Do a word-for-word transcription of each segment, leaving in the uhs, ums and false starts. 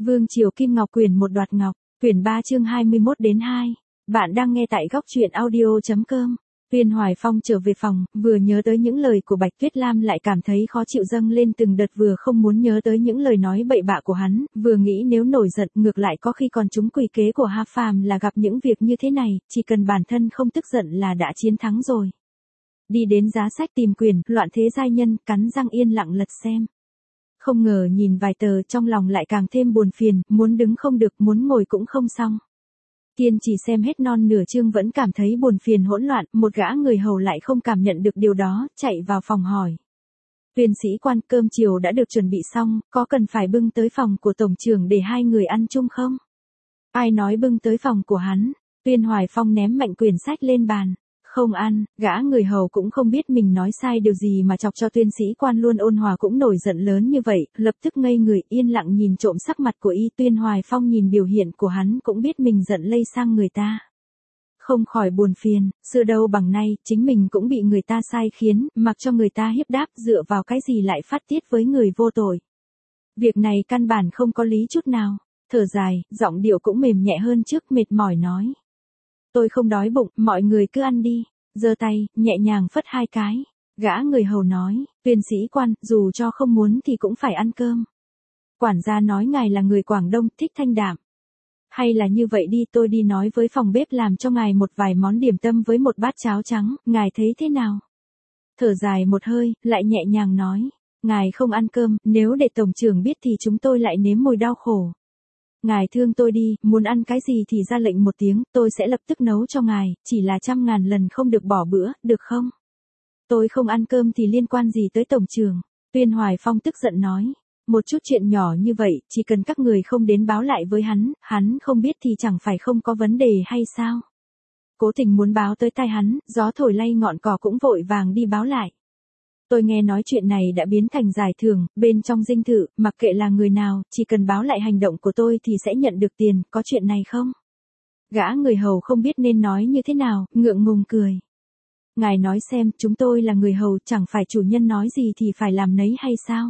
Vương Triều Kim Ngọc quyển một đoạt ngọc, quyển ba chương hai mươi mốt đến hai. Bạn đang nghe tại góc truyện audio.com. Tuyên Hoài Phong trở về phòng, vừa nhớ tới những lời của Bạch Tuyết Lam lại cảm thấy khó chịu dâng lên từng đợt, vừa không muốn nhớ tới những lời nói bậy bạ của hắn, vừa nghĩ nếu nổi giận ngược lại có khi còn trúng quỷ kế của Ha Phàm là gặp những việc như thế này, chỉ cần bản thân không tức giận là đã chiến thắng rồi. Đi đến giá sách tìm quyển Loạn Thế Giai Nhân, cắn răng yên lặng lật xem. Không ngờ nhìn vài tờ trong lòng lại càng thêm buồn phiền, muốn đứng không được, muốn ngồi cũng không xong. Tiên chỉ xem hết non nửa chương vẫn cảm thấy buồn phiền hỗn loạn, một gã người hầu lại không cảm nhận được điều đó, chạy vào phòng hỏi. Tuyên sĩ quan, cơm chiều đã được chuẩn bị xong, có cần phải bưng tới phòng của tổng trưởng để hai người ăn chung không? Ai nói bưng tới phòng của hắn? Tuyên Hoài Phong ném mạnh quyển sách lên bàn. Không ăn, gã người hầu cũng không biết mình nói sai điều gì mà chọc cho tuyên sĩ quan luôn ôn hòa cũng nổi giận lớn như vậy, lập tức ngây người yên lặng nhìn trộm sắc mặt của y. Tuyên Hoài Phong nhìn biểu hiện của hắn cũng biết mình giận lây sang người ta. Không khỏi buồn phiền, xưa đâu bằng nay, chính mình cũng bị người ta sai khiến, mặc cho người ta hiếp đáp, dựa vào cái gì lại phát tiết với người vô tội. Việc này căn bản không có lý chút nào. Thở dài, giọng điệu cũng mềm nhẹ hơn trước, mệt mỏi nói. Tôi không đói bụng, mọi người cứ ăn đi. Giơ tay, nhẹ nhàng phất hai cái. Gã người hầu nói, tuyên sĩ quan, dù cho không muốn thì cũng phải ăn cơm. Quản gia nói ngài là người Quảng Đông, thích thanh đạm. Hay là như vậy đi, tôi đi nói với phòng bếp làm cho ngài một vài món điểm tâm với một bát cháo trắng, ngài thấy thế nào? Thở dài một hơi, lại nhẹ nhàng nói, ngài không ăn cơm, nếu để tổng trưởng biết thì chúng tôi lại nếm mùi đau khổ. Ngài thương tôi đi, muốn ăn cái gì thì ra lệnh một tiếng, tôi sẽ lập tức nấu cho ngài, chỉ là trăm ngàn lần không được bỏ bữa, được không? Tôi không ăn cơm thì liên quan gì tới tổng trưởng? Tuyên Hoài Phong tức giận nói, một chút chuyện nhỏ như vậy, chỉ cần các người không đến báo lại với hắn, hắn không biết thì chẳng phải không có vấn đề hay sao? Cố tình muốn báo tới tai hắn, gió thổi lay ngọn cỏ cũng vội vàng đi báo lại. Tôi nghe nói chuyện này đã biến thành giải thưởng, bên trong dinh thự, mặc kệ là người nào, chỉ cần báo lại hành động của tôi thì sẽ nhận được tiền, có chuyện này không? Gã người hầu không biết nên nói như thế nào, ngượng ngùng cười. Ngài nói xem, chúng tôi là người hầu, chẳng phải chủ nhân nói gì thì phải làm nấy hay sao?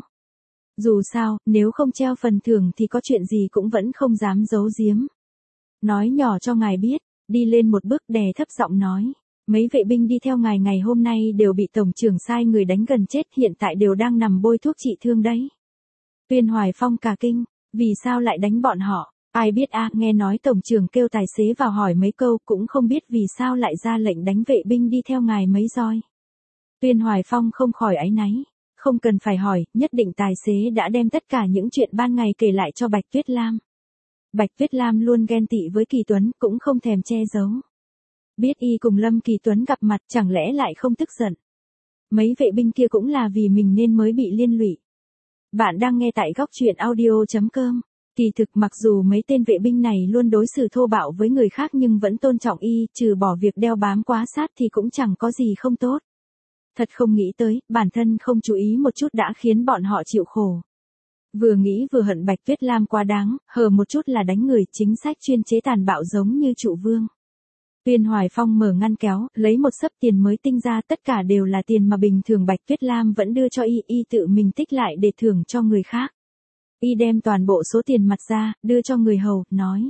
Dù sao, nếu không treo phần thưởng thì có chuyện gì cũng vẫn không dám giấu giếm. Nói nhỏ cho ngài biết, đi lên một bước đè thấp giọng nói. Mấy vệ binh đi theo ngài ngày hôm nay đều bị tổng trưởng sai người đánh gần chết, hiện tại đều đang nằm bôi thuốc trị thương đấy. Tuyên Hoài Phong cả kinh, vì sao lại đánh bọn họ? Ai biết a, nghe nói tổng trưởng kêu tài xế vào hỏi mấy câu, cũng không biết vì sao lại ra lệnh đánh vệ binh đi theo ngài mấy roi. Tuyên Hoài Phong không khỏi áy náy, không cần phải hỏi, nhất định tài xế đã đem tất cả những chuyện ban ngày kể lại cho Bạch Tuyết Lam. Bạch Tuyết Lam luôn ghen tị với Kỳ Tuấn, cũng không thèm che giấu. Biết y cùng Lâm Kỳ Tuấn gặp mặt, chẳng lẽ lại không tức giận? Mấy vệ binh kia cũng là vì mình nên mới bị liên lụy. Bạn đang nghe tại góc truyện audio.com. Kỳ thực mặc dù mấy tên vệ binh này luôn đối xử thô bạo với người khác nhưng vẫn tôn trọng y, trừ bỏ việc đeo bám quá sát thì cũng chẳng có gì không tốt. Thật không nghĩ tới, bản thân không chú ý một chút đã khiến bọn họ chịu khổ. Vừa nghĩ vừa hận Bạch Tuyết Lam quá đáng, hờ một chút là đánh người, chính sách chuyên chế tàn bạo giống như trụ vương. Tuyên Hoài Phong mở ngăn kéo, lấy một xấp tiền mới tinh ra, tất cả đều là tiền mà bình thường Bạch Tuyết Lam vẫn đưa cho y, y tự mình tích lại để thưởng cho người khác. Y đem toàn bộ số tiền mặt ra, đưa cho người hầu, nói.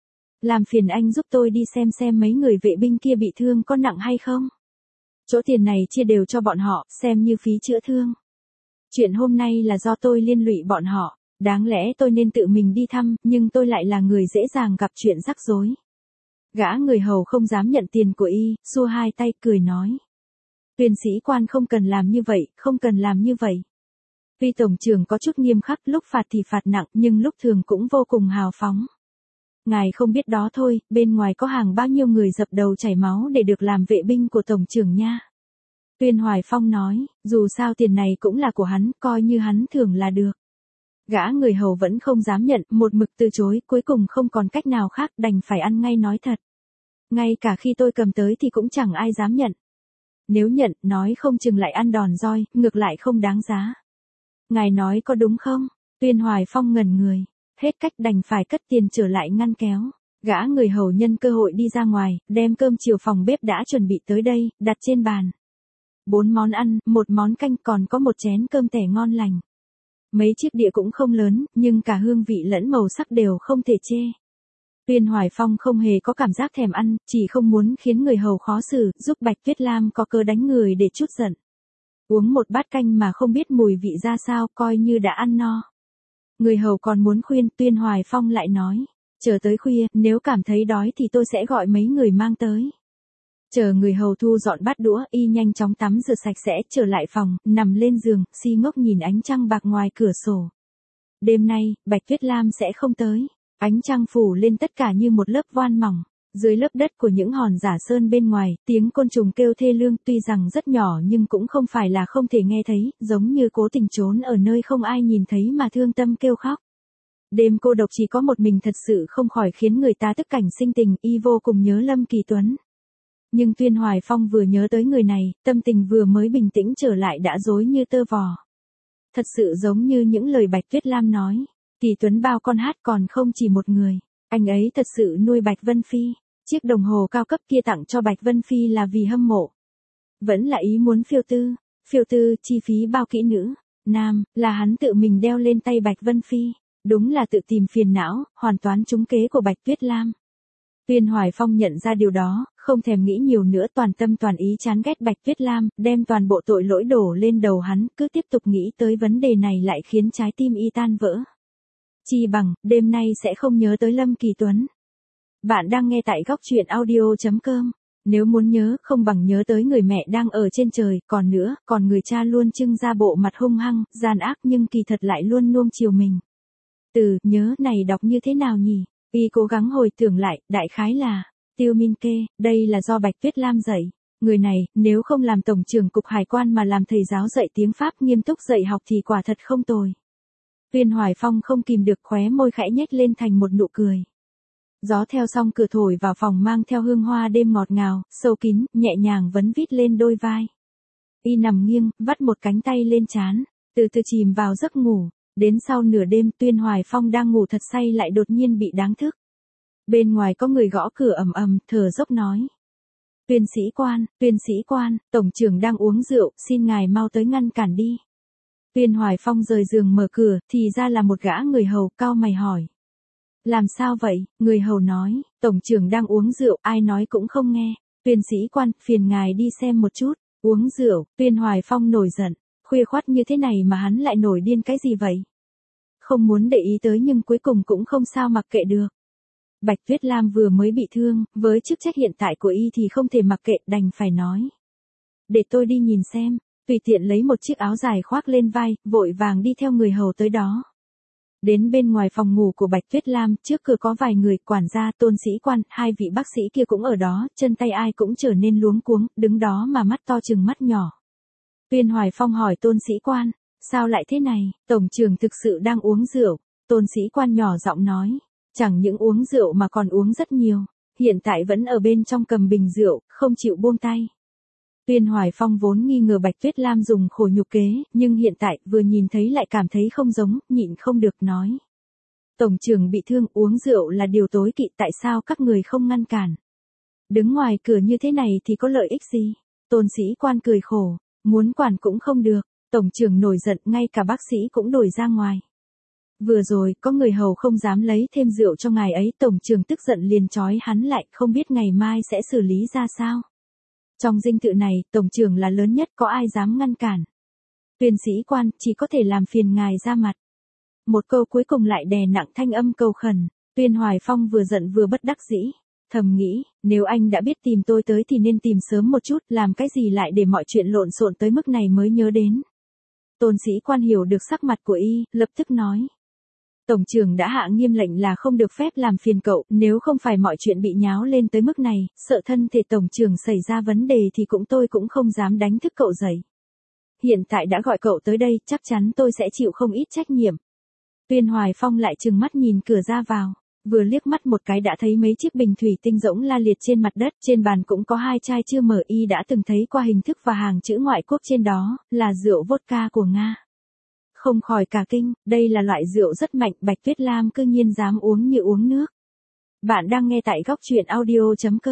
Làm phiền anh giúp tôi đi xem xem mấy người vệ binh kia bị thương có nặng hay không. Chỗ tiền này chia đều cho bọn họ, xem như phí chữa thương. Chuyện hôm nay là do tôi liên lụy bọn họ, đáng lẽ tôi nên tự mình đi thăm, nhưng tôi lại là người dễ dàng gặp chuyện rắc rối. Gã người hầu không dám nhận tiền của y, xua hai tay cười nói. Tuyên sĩ quan không cần làm như vậy, không cần làm như vậy. Tuy tổng trưởng có chút nghiêm khắc, lúc phạt thì phạt nặng, nhưng lúc thường cũng vô cùng hào phóng. Ngài không biết đó thôi, bên ngoài có hàng bao nhiêu người dập đầu chảy máu để được làm vệ binh của tổng trưởng nha. Tuyên Hoài Phong nói, dù sao tiền này cũng là của hắn, coi như hắn thưởng là được. Gã người hầu vẫn không dám nhận, một mực từ chối, cuối cùng không còn cách nào khác, đành phải ăn ngay nói thật. Ngay cả khi tôi cầm tới thì cũng chẳng ai dám nhận. Nếu nhận, nói không chừng lại ăn đòn roi, ngược lại không đáng giá. Ngài nói có đúng không? Tuyên Hoài Phong ngẩn người, hết cách đành phải cất tiền trở lại ngăn kéo. Gã người hầu nhân cơ hội đi ra ngoài, đem cơm chiều phòng bếp đã chuẩn bị tới đây, đặt trên bàn. Bốn món ăn, một món canh, còn có một chén cơm tẻ ngon lành. Mấy chiếc đĩa cũng không lớn, nhưng cả hương vị lẫn màu sắc đều không thể chê. Tuyên Hoài Phong không hề có cảm giác thèm ăn, chỉ không muốn khiến người hầu khó xử, giúp Bạch Tuyết Lam có cớ đánh người để trút giận. Uống một bát canh mà không biết mùi vị ra sao, coi như đã ăn no. Người hầu còn muốn khuyên, Tuyên Hoài Phong lại nói, chờ tới khuya, nếu cảm thấy đói thì tôi sẽ gọi mấy người mang tới. Chờ người hầu thu dọn bát đũa, y nhanh chóng tắm rửa sạch sẽ, trở lại phòng, nằm lên giường, si ngốc nhìn ánh trăng bạc ngoài cửa sổ. Đêm nay, Bạch Tuyết Lam sẽ không tới. Ánh trăng phủ lên tất cả như một lớp voan mỏng. Dưới lớp đất của những hòn giả sơn bên ngoài, tiếng côn trùng kêu thê lương tuy rằng rất nhỏ nhưng cũng không phải là không thể nghe thấy, giống như cố tình trốn ở nơi không ai nhìn thấy mà thương tâm kêu khóc. Đêm cô độc chỉ có một mình thật sự không khỏi khiến người ta tức cảnh sinh tình, y vô cùng nhớ Lâm Kỳ Tuấn. Nhưng Tuyên Hoài Phong vừa nhớ tới người này, tâm tình vừa mới bình tĩnh trở lại đã rối như tơ vò. Thật sự giống như những lời Bạch Tuyết Lam nói. Kỳ Tuấn bao con hát còn không chỉ một người, anh ấy thật sự nuôi Bạch Vân Phi, chiếc đồng hồ cao cấp kia tặng cho Bạch Vân Phi là vì hâm mộ. Vẫn là ý muốn phiêu tư, phiêu tư chi phí bao kỹ nữ, nam, là hắn tự mình đeo lên tay Bạch Vân Phi, đúng là tự tìm phiền não, hoàn toàn trúng kế của Bạch Tuyết Lam. Tuyên Hoài Phong nhận ra điều đó, không thèm nghĩ nhiều nữa toàn tâm toàn ý chán ghét Bạch Tuyết Lam, đem toàn bộ tội lỗi đổ lên đầu hắn, cứ tiếp tục nghĩ tới vấn đề này lại khiến trái tim y tan vỡ. Chi bằng, đêm nay sẽ không nhớ tới Lâm Kỳ Tuấn. Bạn đang nghe tại góc truyện audio chấm com. Nếu muốn nhớ, không bằng nhớ tới người mẹ đang ở trên trời, còn nữa, còn người cha luôn trưng ra bộ mặt hung hăng, gian ác nhưng kỳ thật lại luôn nuông chiều mình. Từ, nhớ này đọc như thế nào nhỉ? Y cố gắng hồi tưởng lại, đại khái là, Tiêu Minh Kê, đây là do Bạch Tuyết Lam dạy. Người này, nếu không làm tổng trưởng cục hải quan mà làm thầy giáo dạy tiếng Pháp nghiêm túc dạy học thì quả thật không tồi. Tuyên Hoài Phong không kìm được khóe môi khẽ nhếch lên thành một nụ cười. Gió theo song cửa thổi vào phòng mang theo hương hoa đêm ngọt ngào, sâu kín, nhẹ nhàng vấn vít lên đôi vai. Y nằm nghiêng, vắt một cánh tay lên trán, từ từ chìm vào giấc ngủ. Đến sau nửa đêm Tuyên Hoài Phong đang ngủ thật say lại đột nhiên bị đáng thức. Bên ngoài có người gõ cửa ầm ầm, thở dốc nói. Tuyên sĩ quan, tuyên sĩ quan, tổng trưởng đang uống rượu, xin ngài mau tới ngăn cản đi. Tuyên Hoài Phong rời giường mở cửa, thì ra là một gã người hầu, cau mày hỏi. Làm sao vậy? Người hầu nói, tổng trưởng đang uống rượu, ai nói cũng không nghe. Tuyên sĩ quan, phiền ngài đi xem một chút. Uống rượu, Tuyên Hoài Phong nổi giận. Khuya khoắt như thế này mà hắn lại nổi điên cái gì vậy? Không muốn để ý tới nhưng cuối cùng cũng không sao mặc kệ được. Bạch Tuyết Lam vừa mới bị thương, với chức trách hiện tại của y thì không thể mặc kệ, đành phải nói. Để tôi đi nhìn xem, tùy tiện lấy một chiếc áo dài khoác lên vai, vội vàng đi theo người hầu tới đó. Đến bên ngoài phòng ngủ của Bạch Tuyết Lam, trước cửa có vài người, quản gia, tôn sĩ quan, hai vị bác sĩ kia cũng ở đó, chân tay ai cũng trở nên luống cuống, đứng đó mà mắt to chừng mắt nhỏ. Tuyên Hoài Phong hỏi tôn sĩ quan, sao lại thế này, tổng trưởng thực sự đang uống rượu, tôn sĩ quan nhỏ giọng nói, chẳng những uống rượu mà còn uống rất nhiều, hiện tại vẫn ở bên trong cầm bình rượu, không chịu buông tay. Tuyên Hoài Phong vốn nghi ngờ Bạch Tuyết Lam dùng khổ nhục kế, nhưng hiện tại vừa nhìn thấy lại cảm thấy không giống, nhịn không được nói. Tổng trưởng bị thương, uống rượu là điều tối kỵ, tại sao các người không ngăn cản? Đứng ngoài cửa như thế này thì có lợi ích gì? Tôn sĩ quan cười khổ, muốn quản cũng không được, tổng trưởng nổi giận, ngay cả bác sĩ cũng đuổi ra ngoài. Vừa rồi, có người hầu không dám lấy thêm rượu cho ngài ấy, tổng trưởng tức giận liền trói hắn lại, không biết ngày mai sẽ xử lý ra sao. Trong dinh thự này, tổng trưởng là lớn nhất, có ai dám ngăn cản. Tuyên sĩ quan, chỉ có thể làm phiền ngài ra mặt. Một câu cuối cùng lại đè nặng thanh âm cầu khẩn, Tuyên Hoài Phong vừa giận vừa bất đắc dĩ. Thầm nghĩ, nếu anh đã biết tìm tôi tới thì nên tìm sớm một chút, làm cái gì lại để mọi chuyện lộn xộn tới mức này mới nhớ đến. Tôn sĩ quan hiểu được sắc mặt của y, lập tức nói. Tổng trưởng đã hạ nghiêm lệnh là không được phép làm phiền cậu, nếu không phải mọi chuyện bị nháo lên tới mức này, sợ thân thể tổng trưởng xảy ra vấn đề thì cũng tôi cũng không dám đánh thức cậu dậy. Hiện tại đã gọi cậu tới đây, chắc chắn tôi sẽ chịu không ít trách nhiệm. Tuyên Hoài Phong lại trừng mắt nhìn cửa ra vào, vừa liếc mắt một cái đã thấy mấy chiếc bình thủy tinh rỗng la liệt trên mặt đất, trên bàn cũng có hai chai chưa mở, y đã từng thấy qua hình thức và hàng chữ ngoại quốc trên đó, là rượu vodka của Nga. Không khỏi cả kinh, đây là loại rượu rất mạnh, Bạch Tuyết Lam cư nhiên dám uống như uống nước. Bạn đang nghe tại góc truyện audio chấm com.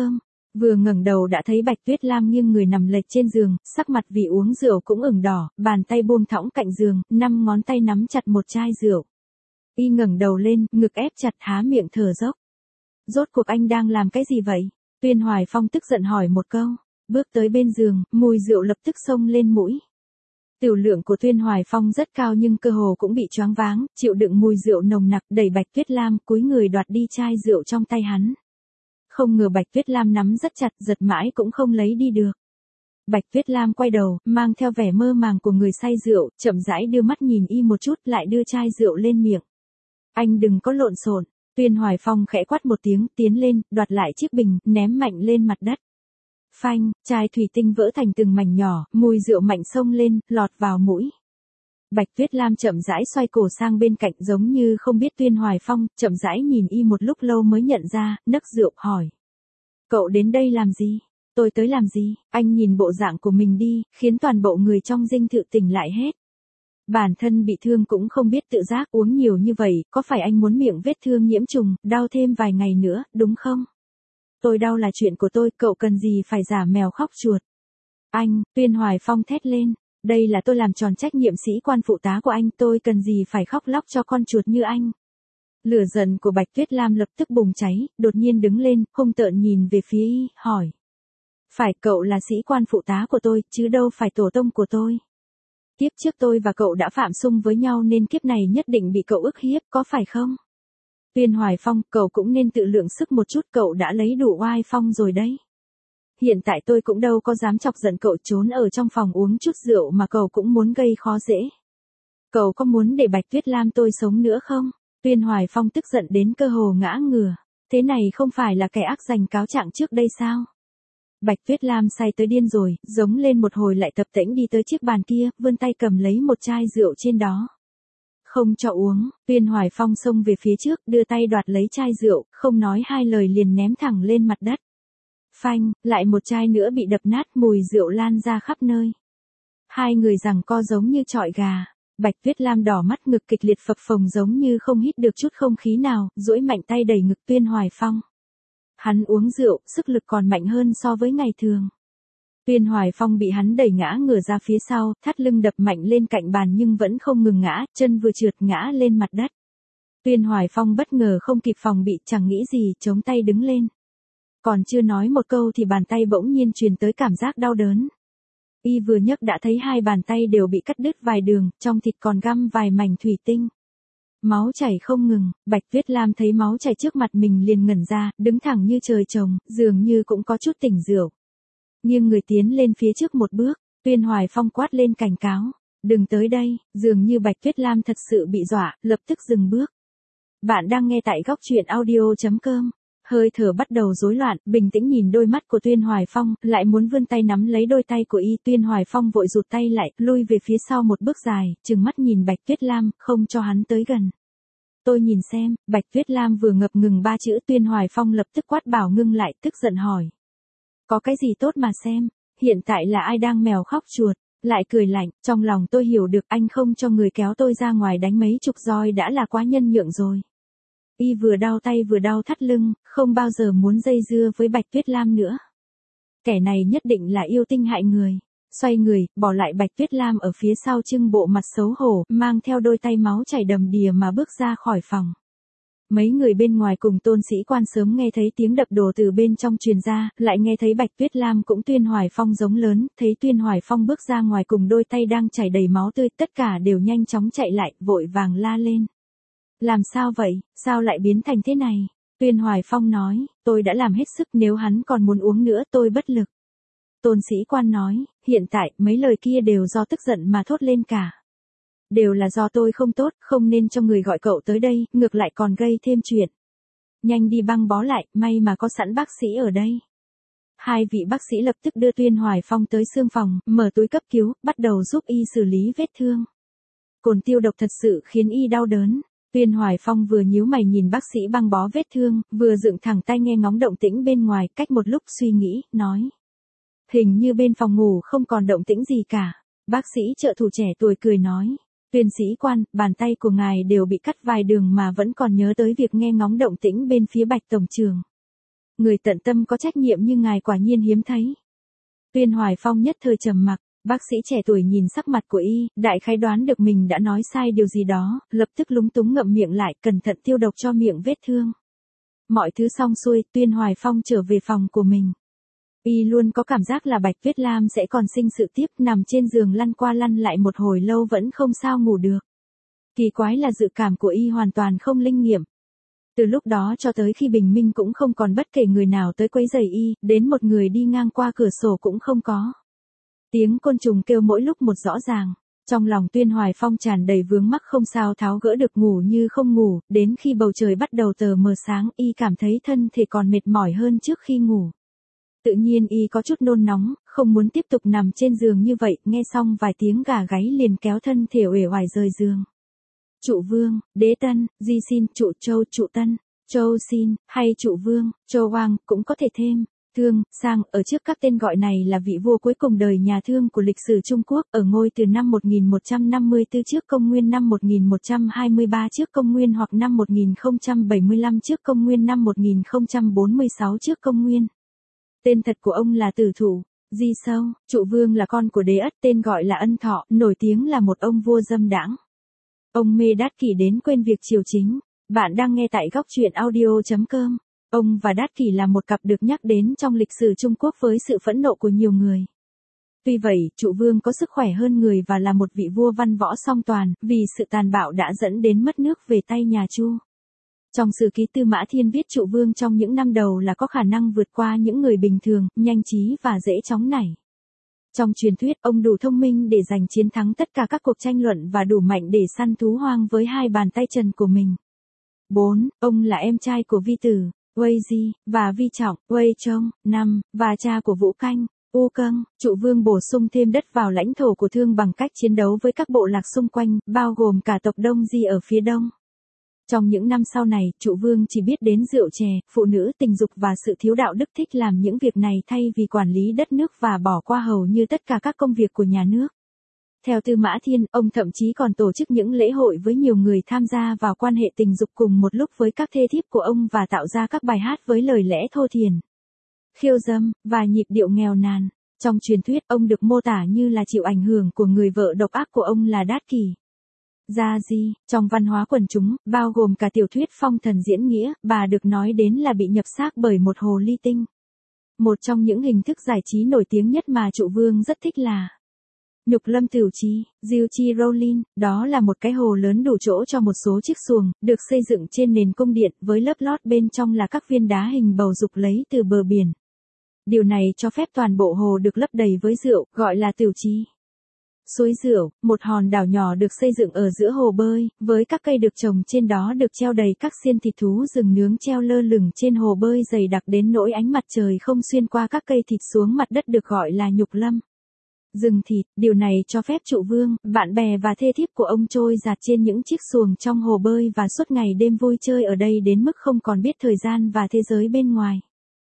Vừa ngẩng đầu đã thấy Bạch Tuyết Lam nghiêng người nằm lệch trên giường, sắc mặt vì uống rượu cũng ửng đỏ, bàn tay buông thõng cạnh giường, năm ngón tay nắm chặt một chai rượu. Y ngẩng đầu lên, ngực ép chặt há miệng thở dốc. Rốt cuộc anh đang làm cái gì vậy? Tuyên Hoài Phong tức giận hỏi một câu, bước tới bên giường, mùi rượu lập tức xông lên mũi. Tiểu lượng của Tuyên Hoài Phong rất cao nhưng cơ hồ cũng bị choáng váng, chịu đựng mùi rượu nồng nặc, đẩy Bạch Tuyết Lam cúi người đoạt đi chai rượu trong tay hắn. Không ngờ Bạch Tuyết Lam nắm rất chặt, giật mãi cũng không lấy đi được. Bạch Tuyết Lam quay đầu, mang theo vẻ mơ màng của người say rượu, chậm rãi đưa mắt nhìn y một chút lại đưa chai rượu lên miệng. Anh đừng có lộn xộn. Tuyên Hoài Phong khẽ quát một tiếng, tiến lên, đoạt lại chiếc bình, ném mạnh lên mặt đất. Phanh, chai thủy tinh vỡ thành từng mảnh nhỏ, mùi rượu mạnh xông lên, lọt vào mũi. Bạch Tuyết Lam chậm rãi xoay cổ sang bên cạnh giống như không biết Tuyên Hoài Phong, chậm rãi nhìn y một lúc lâu mới nhận ra, nấc rượu hỏi. Cậu đến đây làm gì? Tôi tới làm gì? Anh nhìn bộ dạng của mình đi, khiến toàn bộ người trong dinh thự tỉnh lại hết. Bản thân bị thương cũng không biết tự giác, uống nhiều như vậy, có phải anh muốn miệng vết thương nhiễm trùng, đau thêm vài ngày nữa, đúng không? Tôi đau là chuyện của tôi, cậu cần gì phải giả mèo khóc chuột. Anh, Tuyên Hoài Phong thét lên, đây là tôi làm tròn trách nhiệm sĩ quan phụ tá của anh, tôi cần gì phải khóc lóc cho con chuột như anh. Lửa giận của Bạch Tuyết Lam lập tức bùng cháy, đột nhiên đứng lên, hung tợn nhìn về phía y, hỏi. Phải, cậu là sĩ quan phụ tá của tôi, chứ đâu phải tổ tông của tôi. Kiếp trước tôi và cậu đã phạm xung với nhau nên kiếp này nhất định bị cậu ức hiếp, có phải không? Tuyên Hoài Phong, cậu cũng nên tự lượng sức một chút, cậu đã lấy đủ oai phong rồi đấy. Hiện tại tôi cũng đâu có dám chọc giận cậu, trốn ở trong phòng uống chút rượu mà cậu cũng muốn gây khó dễ. Cậu có muốn để Bạch Tuyết Lam tôi sống nữa không? Tuyên Hoài Phong tức giận đến cơ hồ ngã ngửa. Thế này không phải là kẻ ác dành cáo trạng trước đây sao? Bạch Tuyết Lam say tới điên rồi, giống lên một hồi lại tập tễnh đi tới chiếc bàn kia, vươn tay cầm lấy một chai rượu trên đó. Không cho uống, Tuyên Hoài Phong xông về phía trước, đưa tay đoạt lấy chai rượu, không nói hai lời liền ném thẳng lên mặt đất. Phanh, lại một chai nữa bị đập nát, mùi rượu lan ra khắp nơi. Hai người giằng co giống như chọi gà. Bạch Tuyết Lam đỏ mắt, ngực kịch liệt phập phồng giống như không hít được chút không khí nào, duỗi mạnh tay đẩy ngực Tuyên Hoài Phong. Hắn uống rượu, sức lực còn mạnh hơn so với ngày thường. Tuyên Hoài Phong bị hắn đẩy ngã ngửa ra phía sau, thắt lưng đập mạnh lên cạnh bàn nhưng vẫn không ngừng ngã, chân vừa trượt ngã lên mặt đất. Tuyên Hoài Phong bất ngờ không kịp phòng bị, chẳng nghĩ gì, chống tay đứng lên. Còn chưa nói một câu thì bàn tay bỗng nhiên truyền tới cảm giác đau đớn. Y vừa nhấc đã thấy hai bàn tay đều bị cắt đứt vài đường, trong thịt còn găm vài mảnh thủy tinh. Máu chảy không ngừng, Bạch Tuyết Lam thấy máu chảy trước mặt mình liền ngẩn ra, đứng thẳng như trời trồng, dường như cũng có chút tỉnh rượu. Nhưng người tiến lên phía trước một bước, Tuyên Hoài Phong quát lên cảnh cáo. Đừng tới đây, dường như Bạch Tuyết Lam thật sự bị dọa, lập tức dừng bước. Bạn đang nghe tại góc truyện audio chấm com. Hơi thở bắt đầu rối loạn, bình tĩnh nhìn đôi mắt của Tuyên Hoài Phong, lại muốn vươn tay nắm lấy đôi tay của y. Tuyên Hoài Phong vội rụt tay lại, lui về phía sau một bước dài, trừng mắt nhìn Bạch Tuyết Lam, không cho hắn tới gần. Tôi nhìn xem, Bạch Tuyết Lam vừa ngập ngừng ba chữ, Tuyên Hoài Phong lập tức quát bảo ngưng lại, tức giận hỏi. Có cái gì tốt mà xem, hiện tại là ai đang mèo khóc chuột, lại cười lạnh, trong lòng tôi hiểu được anh không cho người kéo tôi ra ngoài đánh mấy chục roi đã là quá nhân nhượng rồi. Y vừa đau tay vừa đau thắt lưng, không bao giờ muốn dây dưa với Bạch Tuyết Lam nữa. Kẻ này nhất định là yêu tinh hại người. Xoay người, bỏ lại Bạch Tuyết Lam ở phía sau trưng bộ mặt xấu hổ, mang theo đôi tay máu chảy đầm đìa mà bước ra khỏi phòng. Mấy người bên ngoài cùng Tôn sĩ quan sớm nghe thấy tiếng đập đồ từ bên trong truyền ra, lại nghe thấy Bạch Tuyết Lam cũng Tuyên Hoài Phong giống lớn, thấy Tuyên Hoài Phong bước ra ngoài cùng đôi tay đang chảy đầy máu tươi, tất cả đều nhanh chóng chạy lại, vội vàng la lên. Làm sao vậy, sao lại biến thành thế này? Tuyên Hoài Phong nói, tôi đã làm hết sức, nếu hắn còn muốn uống nữa tôi bất lực. Tôn sĩ quan nói, hiện tại, mấy lời kia đều do tức giận mà thốt lên cả. Đều là do tôi không tốt, không nên cho người gọi cậu tới đây, ngược lại còn gây thêm chuyện. Nhanh đi băng bó lại, may mà có sẵn bác sĩ ở đây. Hai vị bác sĩ lập tức đưa Tuyên Hoài Phong tới xương phòng, mở túi cấp cứu, bắt đầu giúp y xử lý vết thương. Cồn tiêu độc thật sự khiến y đau đớn. Tuyên Hoài Phong vừa nhíu mày nhìn bác sĩ băng bó vết thương, vừa dựng thẳng tay nghe ngóng động tĩnh bên ngoài, cách một lúc suy nghĩ, nói. Hình như bên phòng ngủ không còn động tĩnh gì cả. Bác sĩ trợ thủ trẻ tuổi cười nói. Tuyên sĩ quan, bàn tay của ngài đều bị cắt vài đường mà vẫn còn nhớ tới việc nghe ngóng động tĩnh bên phía Bạch Tổng trưởng. Người tận tâm có trách nhiệm như ngài quả nhiên hiếm thấy. Tuyên Hoài Phong nhất thời trầm mặc, bác sĩ trẻ tuổi nhìn sắc mặt của y, đại khái đoán được mình đã nói sai điều gì đó, lập tức lúng túng ngậm miệng lại, cẩn thận tiêu độc cho miệng vết thương. Mọi thứ xong xuôi, Tuyên Hoài Phong trở về phòng của mình. Y luôn có cảm giác là Bạch Tuyết Lam sẽ còn sinh sự tiếp, nằm trên giường lăn qua lăn lại một hồi lâu vẫn không sao ngủ được. Kỳ quái là dự cảm của y hoàn toàn không linh nghiệm. Từ lúc đó cho tới khi bình minh cũng không còn bất kể người nào tới quấy rầy y, đến một người đi ngang qua cửa sổ cũng không có. Tiếng côn trùng kêu mỗi lúc một rõ ràng. Trong lòng Tuyên Hoài Phong tràn đầy vướng mắc không sao tháo gỡ được, ngủ như không ngủ, đến khi bầu trời bắt đầu tờ mờ sáng y cảm thấy thân thể còn mệt mỏi hơn trước khi ngủ. Tự nhiên y có chút nôn nóng, không muốn tiếp tục nằm trên giường như vậy, nghe xong vài tiếng gà gáy liền kéo thân thể uể oải rời giường. Trụ Vương, Đế Tân, Di Xin, Trụ Châu, Trụ Tân, Châu Xin, hay Trụ Vương, Châu Hoàng, cũng có thể thêm. Thương, Sang, ở trước các tên gọi này là vị vua cuối cùng đời nhà Thương của lịch sử Trung Quốc, ở ngôi từ năm một nghìn một trăm năm mươi tư trước công nguyên, năm một nghìn một trăm hai mươi ba trước công nguyên hoặc năm một nghìn không trăm bảy mươi lăm trước công nguyên, năm một nghìn không trăm bốn mươi sáu trước công nguyên. Tên thật của ông là Tử Thủ, Di Sâu, Trụ Vương là con của Đế Ất, tên gọi là Ân Thọ, nổi tiếng là một ông vua dâm đãng. Ông mê Đát Kỷ đến quên việc triều chính. Bạn đang nghe tại góc truyện audio chấm com. Ông và Đát Kỷ là một cặp được nhắc đến trong lịch sử Trung Quốc với sự phẫn nộ của nhiều người. Tuy vậy, Trụ Vương có sức khỏe hơn người và là một vị vua văn võ song toàn, vì sự tàn bạo đã dẫn đến mất nước về tay nhà Chu. Trong sử ký Tư Mã Thiên viết Trụ Vương trong những năm đầu là có khả năng vượt qua những người bình thường, nhanh trí và dễ chóng nảy. Trong truyền thuyết, ông đủ thông minh để giành chiến thắng tất cả các cuộc tranh luận và đủ mạnh để săn thú hoang với hai bàn tay trần của mình. bốn. Ông là em trai của Vi Tử, Uây Di, và Vi Trọng, Uây Trông. năm. Và cha của Vũ Canh, U Câng. Trụ Vương bổ sung thêm đất vào lãnh thổ của Thương bằng cách chiến đấu với các bộ lạc xung quanh, bao gồm cả tộc Đông Di ở phía đông. Trong những năm sau này, Trụ Vương chỉ biết đến rượu chè, phụ nữ, tình dục và sự thiếu đạo đức, thích làm những việc này thay vì quản lý đất nước và bỏ qua hầu như tất cả các công việc của nhà nước. Theo Tư Mã Thiên, ông thậm chí còn tổ chức những lễ hội với nhiều người tham gia vào quan hệ tình dục cùng một lúc với các thê thiếp của ông và tạo ra các bài hát với lời lẽ thô thiển, khiêu dâm, và nhịp điệu nghèo nàn. Trong truyền thuyết, ông được mô tả như là chịu ảnh hưởng của người vợ độc ác của ông là Đát Kỷ. Gia Di, trong văn hóa quần chúng, bao gồm cả tiểu thuyết Phong Thần Diễn Nghĩa, bà được nói đến là bị nhập xác bởi một hồ ly tinh. Một trong những hình thức giải trí nổi tiếng nhất mà Trụ Vương rất thích là Nhục Lâm Tửu Chi, Diêu Chi Rolin, đó là một cái hồ lớn đủ chỗ cho một số chiếc xuồng, được xây dựng trên nền cung điện, với lớp lót bên trong là các viên đá hình bầu dục lấy từ bờ biển. Điều này cho phép toàn bộ hồ được lấp đầy với rượu, gọi là Tửu Chi. Suối Rượu, một hòn đảo nhỏ được xây dựng ở giữa hồ bơi, với các cây được trồng trên đó được treo đầy các xiên thịt thú rừng nướng treo lơ lửng trên hồ bơi dày đặc đến nỗi ánh mặt trời không xuyên qua các cây thịt xuống mặt đất, được gọi là Nhục Lâm. Rừng thịt, điều này cho phép Trụ Vương, bạn bè và thê thiếp của ông trôi dạt trên những chiếc xuồng trong hồ bơi và suốt ngày đêm vui chơi ở đây đến mức không còn biết thời gian và thế giới bên ngoài.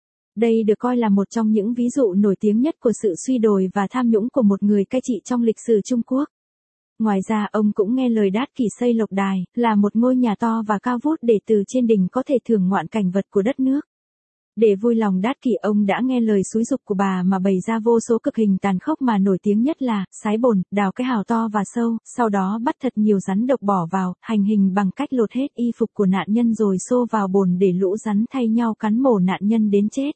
Đây được coi là một trong những ví dụ nổi tiếng nhất của sự suy đồi và tham nhũng của một người cai trị trong lịch sử Trung Quốc. Ngoài ra, ông cũng nghe lời Đát Kỷ xây Lộc Đài, là một ngôi nhà to và cao vút để từ trên đỉnh có thể thưởng ngoạn cảnh vật của đất nước. Để vui lòng Đát Kỷ, ông đã nghe lời xúi giục của bà mà bày ra vô số cực hình tàn khốc, mà nổi tiếng nhất là sái bồn, đào cái hào to và sâu, sau đó bắt thật nhiều rắn độc bỏ vào, hành hình bằng cách lột hết y phục của nạn nhân rồi xô vào bồn để lũ rắn thay nhau cắn mổ nạn nhân đến chết.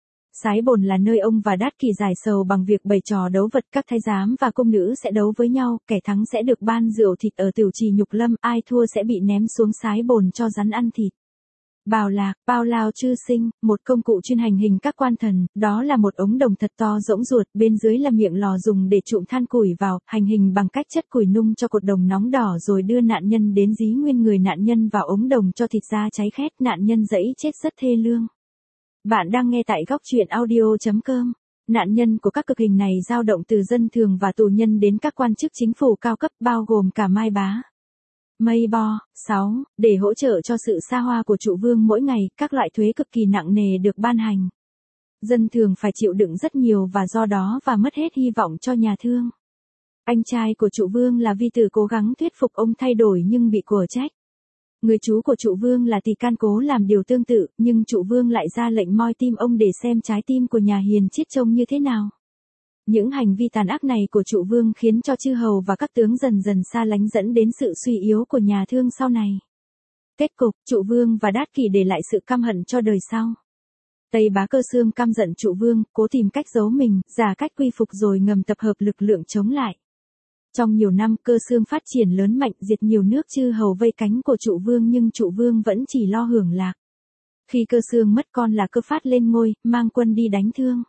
Sái bồn là nơi ông và Đát Kỷ giải sầu bằng việc bày trò đấu vật, các thái giám và cung nữ sẽ đấu với nhau, kẻ thắng sẽ được ban rượu thịt ở Tửu Trì Nhục Lâm, ai thua sẽ bị ném xuống sái bồn cho rắn ăn thịt. Bào lạc, bao lao chư sinh, một công cụ chuyên hành hình các quan thần, đó là một ống đồng thật to rỗng ruột, bên dưới là miệng lò dùng để trụm than củi vào, hành hình bằng cách chất củi nung cho cột đồng nóng đỏ rồi đưa nạn nhân đến dí nguyên người nạn nhân vào ống đồng cho thịt ra cháy khét, nạn nhân dẫy chết rất thê lương. Bạn đang nghe tại góc truyện audio chấm com. Nạn nhân của các cực hình này dao động từ dân thường và tù nhân đến các quan chức chính phủ cao cấp, bao gồm cả Mai Bá. Mây Bo. sáu. Để hỗ trợ cho sự xa hoa của Trụ Vương mỗi ngày, các loại thuế cực kỳ nặng nề được ban hành. Dân thường phải chịu đựng rất nhiều và do đó và mất hết hy vọng cho nhà Thương. Anh trai của Trụ Vương là Vi Tử cố gắng thuyết phục ông thay đổi nhưng bị của trách. Người chú của trụ vương là Tỳ Can cố làm điều tương tự, nhưng trụ vương lại ra lệnh moi tim ông để xem trái tim của nhà hiền chiết trông như thế nào. Những hành vi tàn ác này của trụ vương khiến cho chư hầu và các tướng dần dần xa lánh, dẫn đến sự suy yếu của nhà Thương sau này. Kết cục, trụ vương và Đát Kỷ để lại sự căm hận cho đời sau. Tây Bá Cơ Xương căm giận trụ vương, cố tìm cách giấu mình, giả cách quy phục rồi ngầm tập hợp lực lượng chống lại. Trong nhiều năm, Cơ Xương phát triển lớn mạnh, diệt nhiều nước chư hầu vây cánh của trụ vương, nhưng trụ vương vẫn chỉ lo hưởng lạc. Khi Cơ Xương mất con là Cơ Phát lên ngôi, mang quân đi đánh Thương.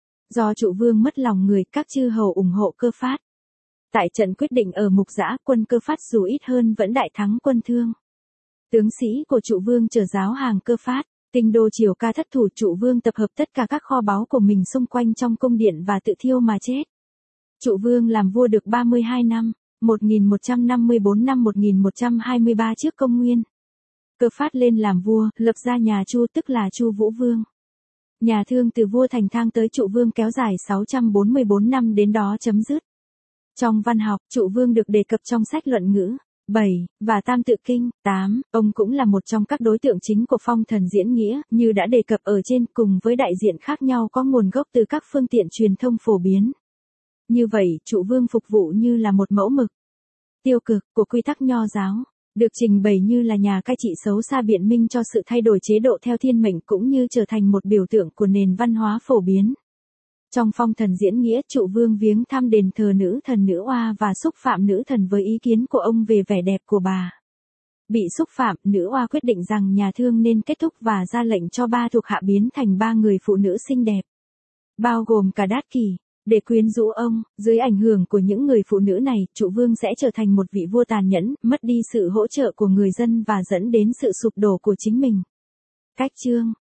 Do trụ vương mất lòng người, các chư hầu ủng hộ Cơ Phát. Tại trận quyết định ở Mục Dã, quân Cơ Phát dù ít hơn vẫn đại thắng quân Thương. Tướng sĩ của trụ vương chở giáo hàng Cơ Phát, kinh đô Triều Ca thất thủ, trụ vương tập hợp tất cả các kho báu của mình xung quanh trong cung điện và tự thiêu mà chết. Trụ vương làm vua được ba mươi hai năm, một nghìn một trăm năm mươi tư năm một nghìn một trăm hai mươi ba trước công nguyên. Cơ Phát lên làm vua, lập ra nhà Chu tức là Chu Vũ Vương. Nhà Thương từ vua Thành Thang tới trụ vương kéo dài sáu trăm bốn mươi tư năm đến đó chấm dứt. Trong văn học, trụ vương được đề cập trong sách Luận Ngữ bảy và Tam Tự Kinh tám, ông cũng là một trong các đối tượng chính của phong thần diễn nghĩa, như đã đề cập ở trên, cùng với đại diện khác nhau có nguồn gốc từ các phương tiện truyền thông phổ biến. Như vậy, trụ vương phục vụ như là một mẫu mực tiêu cực của quy tắc nho giáo, được trình bày như là nhà cai trị xấu xa biện minh cho sự thay đổi chế độ theo thiên mệnh, cũng như trở thành một biểu tượng của nền văn hóa phổ biến. Trong phong thần diễn nghĩa, trụ vương viếng thăm đền thờ nữ thần Nữ Oa và xúc phạm nữ thần với ý kiến của ông về vẻ đẹp của bà. Bị xúc phạm, Nữ Oa quyết định rằng nhà Thương nên kết thúc và ra lệnh cho ba thuộc hạ biến thành ba người phụ nữ xinh đẹp, bao gồm cả Đát Kỷ, để quyến rũ ông. Dưới ảnh hưởng của những người phụ nữ này, trụ vương sẽ trở thành một vị vua tàn nhẫn, mất đi sự hỗ trợ của người dân và dẫn đến sự sụp đổ của chính mình. Cách chương